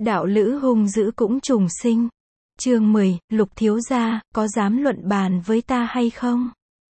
Đạo lữ hung dữ cũng trùng sinh. Chương 10, Lục thiếu gia, có dám luận bàn với ta hay không?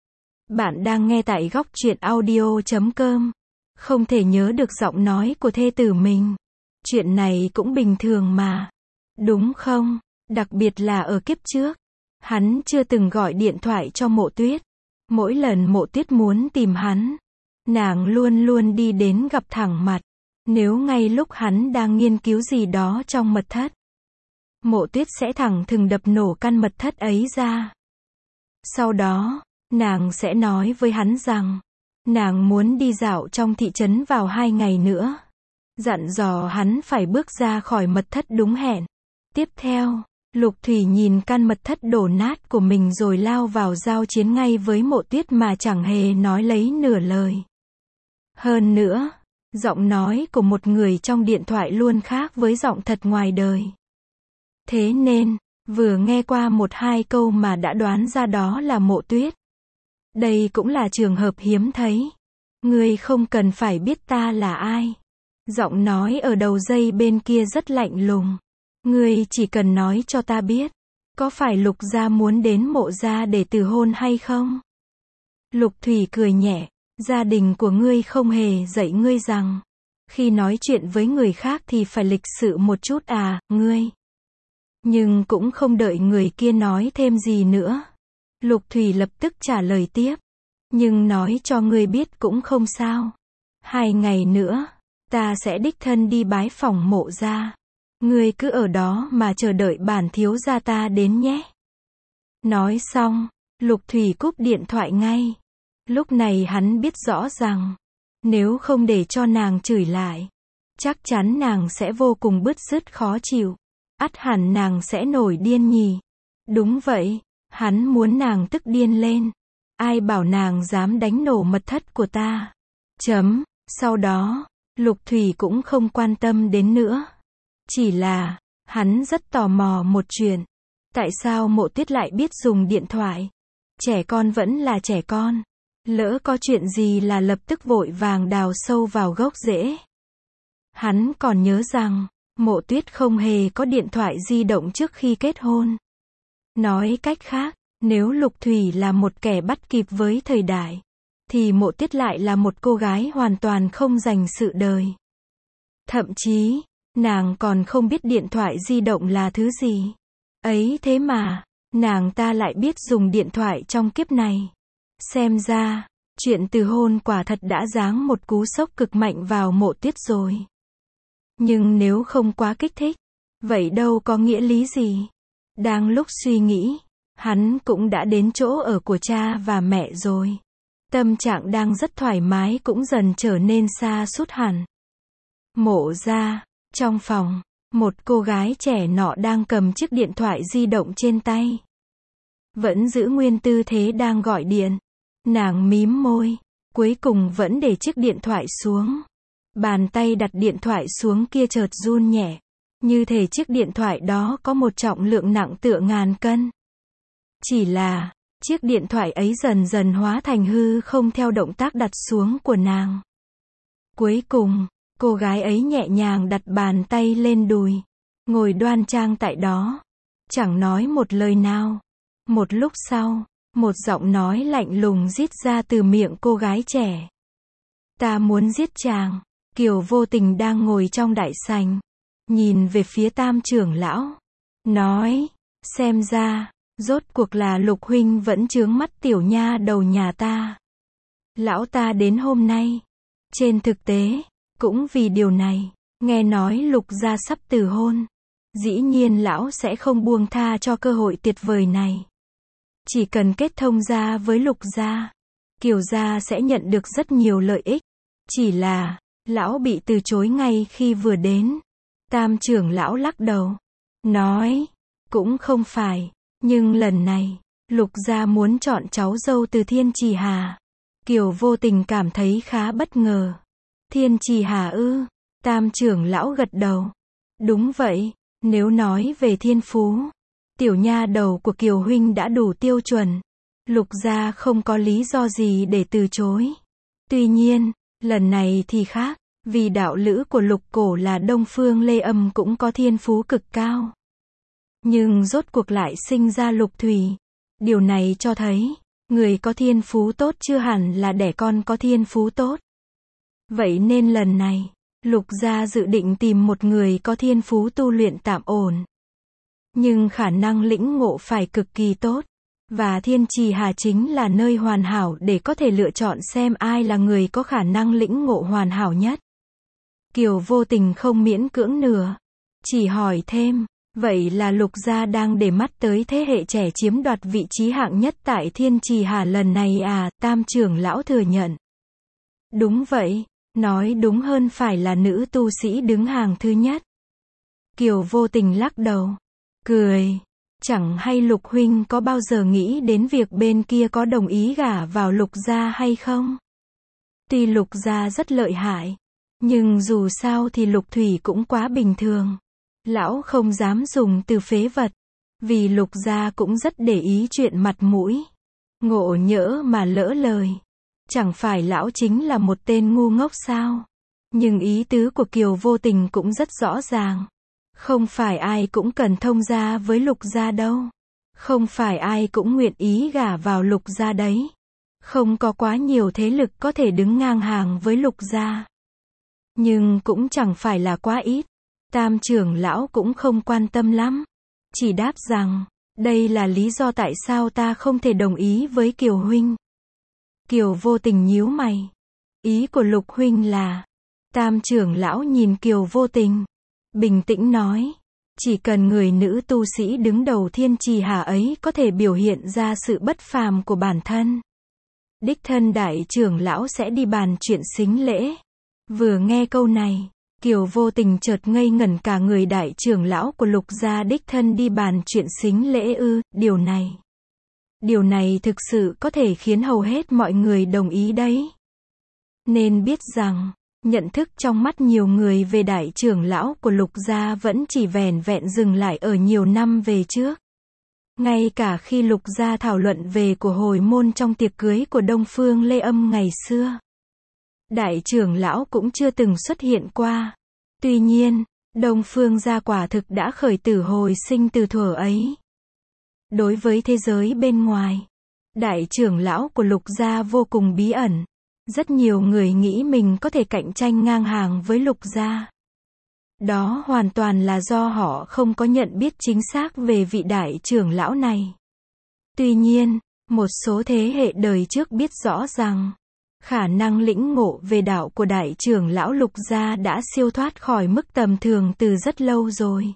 Bạn đang nghe tại góc truyện audio.com. Không thể nhớ được giọng nói của thê tử mình. Chuyện này cũng bình thường mà. Đúng không? Đặc biệt là ở kiếp trước. Hắn chưa từng gọi điện thoại cho Mộ Tuyết. Mỗi lần Mộ Tuyết muốn tìm hắn, nàng luôn luôn đi đến gặp thẳng mặt. Nếu ngay lúc hắn đang nghiên cứu gì đó trong mật thất, Mộ Tuyết sẽ thẳng thừng đập nổ căn mật thất ấy ra. Sau đó, nàng sẽ nói với hắn rằng, nàng muốn đi dạo trong thị trấn vào 2 ngày nữa. Dặn dò hắn phải bước ra khỏi mật thất đúng hẹn. Tiếp theo, Lục Thủy nhìn căn mật thất đổ nát của mình rồi lao vào giao chiến ngay với Mộ Tuyết mà chẳng hề nói lấy nửa lời. Hơn nữa, giọng nói của một người trong điện thoại luôn khác với giọng thật ngoài đời. Thế nên, vừa nghe qua 1-2 câu mà đã đoán ra đó là Mộ Tuyết. Đây cũng là trường hợp hiếm thấy. Ngươi không cần phải biết ta là ai. Giọng nói ở đầu dây bên kia rất lạnh lùng. Ngươi chỉ cần nói cho ta biết, có phải Lục gia muốn đến Mộ gia để từ hôn hay không? Lục Thủy cười nhẹ, gia đình của ngươi không hề dạy ngươi rằng, khi nói chuyện với người khác thì phải lịch sự một chút à, ngươi. Nhưng cũng không đợi người kia nói thêm gì nữa. Lục Thủy lập tức trả lời tiếp. Nhưng nói cho ngươi biết cũng không sao. 2 ngày nữa, ta sẽ đích thân đi bái phỏng Mộ gia. Ngươi cứ ở đó mà chờ đợi bản thiếu gia ta đến nhé. Nói xong, Lục Thủy cúp điện thoại ngay. Lúc này hắn biết rõ rằng, nếu không để cho nàng chửi lại, chắc chắn nàng sẽ vô cùng bứt rứt khó chịu. Ắt hẳn nàng sẽ nổi điên nhỉ. Đúng vậy, hắn muốn nàng tức điên lên. Ai bảo nàng dám đánh nổ mật thất của ta. Sau đó, Lục Thủy cũng không quan tâm đến nữa. Chỉ là, hắn rất tò mò một chuyện. Tại sao Mộ Tuyết lại biết dùng điện thoại? Trẻ con vẫn là trẻ con. Lỡ có chuyện gì là lập tức vội vàng đào sâu vào gốc rễ. Hắn còn nhớ rằng, Mộ Tuyết không hề có điện thoại di động trước khi kết hôn. Nói cách khác, nếu Lục Thủy là một kẻ bắt kịp với thời đại, thì Mộ Tuyết lại là một cô gái hoàn toàn không dành sự đời. Thậm chí, nàng còn không biết điện thoại di động là thứ gì. Ấy thế mà, nàng ta lại biết dùng điện thoại trong kiếp này. Xem ra, chuyện từ hôn quả thật đã giáng một cú sốc cực mạnh vào Mộ Tuyết rồi. Nhưng nếu không quá kích thích, vậy đâu có nghĩa lý gì. Đang lúc suy nghĩ, hắn cũng đã đến chỗ ở của cha và mẹ rồi. Tâm trạng đang rất thoải mái cũng dần trở nên sa sút hẳn. Mộ gia, trong phòng, một cô gái trẻ nọ đang cầm chiếc điện thoại di động trên tay. Vẫn giữ nguyên tư thế đang gọi điện. Nàng mím môi, cuối cùng vẫn để chiếc điện thoại xuống. Bàn tay đặt điện thoại xuống kia chợt run nhẹ. Như thể chiếc điện thoại đó có một trọng lượng nặng tựa ngàn cân. Chỉ là, chiếc điện thoại ấy dần dần hóa thành hư không theo động tác đặt xuống của nàng. Cuối cùng, cô gái ấy nhẹ nhàng đặt bàn tay lên đùi. Ngồi đoan trang tại đó. Chẳng nói một lời nào. Một lúc sau, một giọng nói lạnh lùng rít ra từ miệng cô gái trẻ. Ta muốn giết chàng. Kiều Vô Tình đang ngồi trong đại sảnh, nhìn về phía Tam trưởng lão, nói, xem ra, rốt cuộc là Lục huynh vẫn chướng mắt tiểu nha đầu nhà ta. Lão ta đến hôm nay, trên thực tế, cũng vì điều này, nghe nói Lục gia sắp từ hôn, dĩ nhiên lão sẽ không buông tha cho cơ hội tuyệt vời này. Chỉ cần kết thông gia với Lục gia, Kiều gia sẽ nhận được rất nhiều lợi ích. Chỉ là, lão bị từ chối ngay khi vừa đến. Tam trưởng lão lắc đầu, nói, cũng không phải, nhưng lần này, Lục gia muốn chọn cháu dâu từ Thiên Trì Hà. Kiều Vô Tình cảm thấy khá bất ngờ. Thiên Trì Hà ư? Tam trưởng lão gật đầu. Đúng vậy, nếu nói về thiên phú, tiểu nha đầu của Kiều huynh đã đủ tiêu chuẩn. Lục gia không có lý do gì để từ chối. Tuy nhiên, lần này thì khác, Vì đạo lữ của Lục Cổ là Đông Phương Lê Âm cũng có thiên phú cực cao. Nhưng rốt cuộc lại sinh ra Lục Thủy. Điều này cho thấy, người có thiên phú tốt chưa hẳn là đẻ con có thiên phú tốt. Vậy nên lần này, Lục gia dự định tìm một người có thiên phú tu luyện tạm ổn. Nhưng khả năng lĩnh ngộ phải cực kỳ tốt. Và Thiên Trì Hà chính là nơi hoàn hảo để có thể lựa chọn xem ai là người có khả năng lĩnh ngộ hoàn hảo nhất. Kiều Vô Tình không miễn cưỡng nữa. Chỉ hỏi thêm, vậy là Lục gia đang để mắt tới thế hệ trẻ chiếm đoạt vị trí hạng nhất tại Thiên Trì Hà lần này à? Tam trưởng lão thừa nhận. Đúng vậy, nói đúng hơn phải là nữ tu sĩ đứng hàng thứ nhất. Kiều Vô Tình lắc đầu, cười. Chẳng hay Lục huynh có bao giờ nghĩ đến việc bên kia có đồng ý gả vào Lục gia hay không? Tuy Lục gia rất lợi hại, nhưng dù sao thì Lục Thủy cũng quá bình thường. Lão không dám dùng từ phế vật, vì Lục gia cũng rất để ý chuyện mặt mũi. Ngộ nhỡ mà lỡ lời, chẳng phải lão chính là một tên ngu ngốc sao? Nhưng ý tứ của Kiều Vô Tình cũng rất rõ ràng. Không phải ai cũng cần thông gia với Lục gia đâu. Không phải ai cũng nguyện ý gả vào Lục gia đấy. Không có quá nhiều thế lực có thể đứng ngang hàng với Lục gia. Nhưng cũng chẳng phải là quá ít. Tam trưởng lão cũng không quan tâm lắm. Chỉ đáp rằng, đây là lý do tại sao ta không thể đồng ý với Kiều huynh. Kiều Vô Tình nhíu mày. Ý của Lục huynh là... Tam trưởng lão nhìn Kiều Vô Tình, bình tĩnh nói, chỉ cần người nữ tu sĩ đứng đầu Thiên Trì Hà ấy có thể biểu hiện ra sự bất phàm của bản thân, đích thân đại trưởng lão sẽ đi bàn chuyện sính lễ. Vừa nghe câu này, Kiều Vô Tình chợt ngây ngẩn cả người. Đại trưởng lão của Lục gia đích thân đi bàn chuyện sính lễ ư? Điều này thực sự có thể khiến hầu hết mọi người đồng ý đấy. Nên biết rằng, nhận thức trong mắt nhiều người về đại trưởng lão của Lục gia vẫn chỉ vẻn vẹn dừng lại ở nhiều năm về trước. Ngay cả khi Lục gia thảo luận về của hồi môn trong tiệc cưới của Đông Phương Lê Âm ngày xưa, đại trưởng lão cũng chưa từng xuất hiện qua. Tuy nhiên, Đông Phương gia quả thực đã khởi tử hồi sinh từ thuở ấy. Đối với thế giới bên ngoài, đại trưởng lão của Lục gia vô cùng bí ẩn. Rất nhiều người nghĩ mình có thể cạnh tranh ngang hàng với Lục gia. Đó hoàn toàn là do họ không có nhận biết chính xác về vị đại trưởng lão này. Tuy nhiên, một số thế hệ đời trước biết rõ rằng, khả năng lĩnh ngộ về đạo của đại trưởng lão Lục gia đã siêu thoát khỏi mức tầm thường từ rất lâu rồi.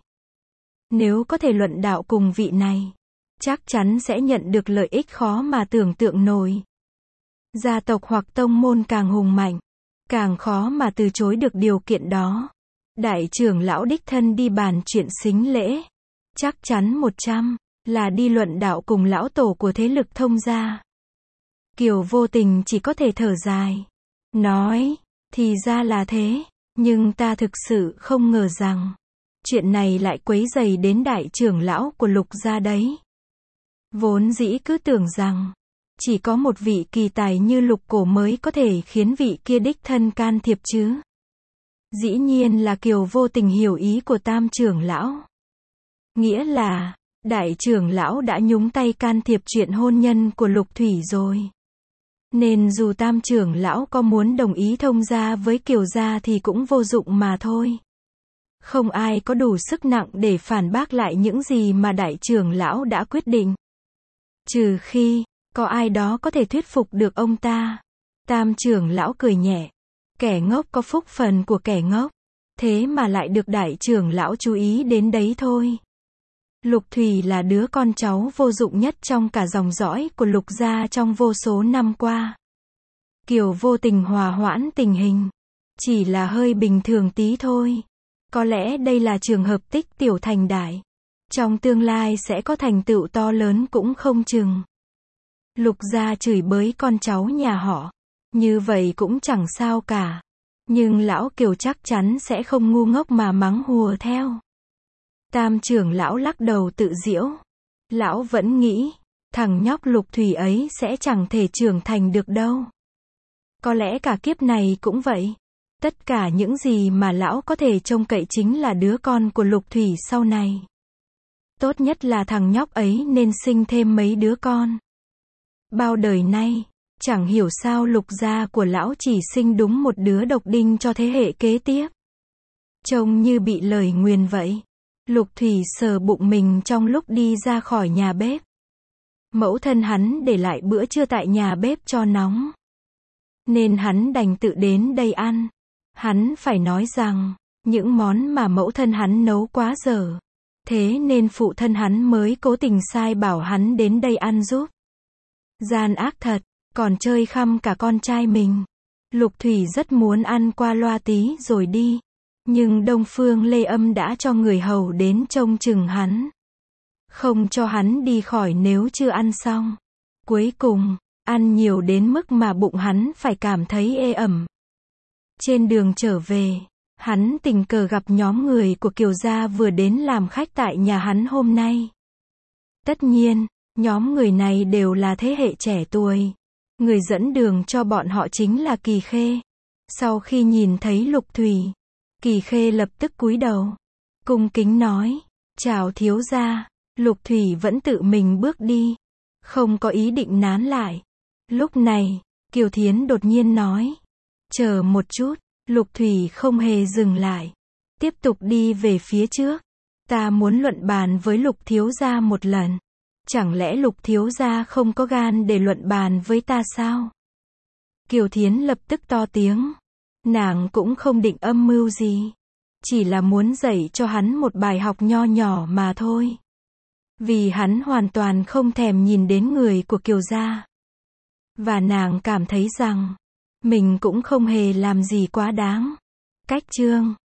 Nếu có thể luận đạo cùng vị này, chắc chắn sẽ nhận được lợi ích khó mà tưởng tượng nổi. Gia tộc hoặc tông môn càng hùng mạnh, càng khó mà từ chối được điều kiện đó. Đại trưởng lão đích thân đi bàn chuyện sính lễ, chắc chắn 100 là đi luận đạo cùng lão tổ của thế lực thông gia. Kiều Vô Tình chỉ có thể thở dài, nói, thì ra là thế, nhưng ta thực sự không ngờ rằng, chuyện này lại quấy rầy đến đại trưởng lão của Lục gia đấy. Vốn dĩ cứ tưởng rằng, chỉ có một vị kỳ tài như Lục Cổ mới có thể khiến vị kia đích thân can thiệp chứ. Dĩ nhiên là Kiều Vô Tình hiểu ý của tam trưởng lão. Nghĩa là, đại trưởng lão đã nhúng tay can thiệp chuyện hôn nhân của Lục Thủy rồi. Nên dù tam trưởng lão có muốn đồng ý thông gia với Kiều gia thì cũng vô dụng mà thôi. Không ai có đủ sức nặng để phản bác lại những gì mà đại trưởng lão đã quyết định. Trừ khi, có ai đó có thể thuyết phục được ông ta. Tam trưởng lão cười nhẹ. Kẻ ngốc có phúc phần của kẻ ngốc. Thế mà lại được đại trưởng lão chú ý đến đấy thôi. Lục Thủy là đứa con cháu vô dụng nhất trong cả dòng dõi của Lục gia trong vô số năm qua. Kiều Vô Tình hòa hoãn tình hình. Chỉ là hơi bình thường tí thôi. Có lẽ đây là trường hợp tích tiểu thành đại. Trong tương lai sẽ có thành tựu to lớn cũng không chừng. Lục gia chửi bới con cháu nhà họ. Như vậy cũng chẳng sao cả. Nhưng lão Kiều chắc chắn sẽ không ngu ngốc mà mắng hùa theo. Tam trưởng lão lắc đầu tự giễu. Lão vẫn nghĩ, thằng nhóc Lục Thủy ấy sẽ chẳng thể trưởng thành được đâu. Có lẽ cả kiếp này cũng vậy. Tất cả những gì mà lão có thể trông cậy chính là đứa con của Lục Thủy sau này. Tốt nhất là thằng nhóc ấy nên sinh thêm mấy đứa con. Bao đời nay, chẳng hiểu sao Lục gia của lão chỉ sinh đúng một đứa độc đinh cho thế hệ kế tiếp. Trông như bị lời nguyền vậy. Lục Thủy sờ bụng mình trong lúc đi ra khỏi nhà bếp. Mẫu thân hắn để lại bữa trưa tại nhà bếp cho nóng, nên hắn đành tự đến đây ăn. Hắn phải nói rằng, những món mà mẫu thân hắn nấu quá dở. Thế nên phụ thân hắn mới cố tình sai bảo hắn đến đây ăn giúp. Gian ác thật, còn chơi khăm cả con trai mình. Lục Thủy rất muốn ăn qua loa tí rồi đi. Nhưng Đông Phương Lê Âm đã cho người hầu đến trông chừng hắn. Không cho hắn đi khỏi nếu chưa ăn xong. Cuối cùng, ăn nhiều đến mức mà bụng hắn phải cảm thấy ê ẩm. Trên đường trở về, hắn tình cờ gặp nhóm người của Kiều gia vừa đến làm khách tại nhà hắn hôm nay. Tất nhiên, nhóm người này đều là thế hệ trẻ tuổi. Người dẫn đường cho bọn họ chính là Kỳ Khê. Sau khi nhìn thấy Lục Thủy, Kỳ Khê lập tức cúi đầu, cung kính nói, chào thiếu gia. Lục Thủy vẫn tự mình bước đi, không có ý định nán lại. Lúc này, Kiều Thiến đột nhiên nói, chờ một chút. Lục Thủy không hề dừng lại, tiếp tục đi về phía trước. Ta muốn luận bàn với Lục thiếu gia một lần. Chẳng lẽ Lục thiếu gia không có gan để luận bàn với ta sao? Kiều Thiến lập tức to tiếng. Nàng cũng không định âm mưu gì, chỉ là muốn dạy cho hắn một bài học nho nhỏ mà thôi. Vì hắn hoàn toàn không thèm nhìn đến người của Kiều gia. Và nàng cảm thấy rằng, mình cũng không hề làm gì quá đáng. Cách chương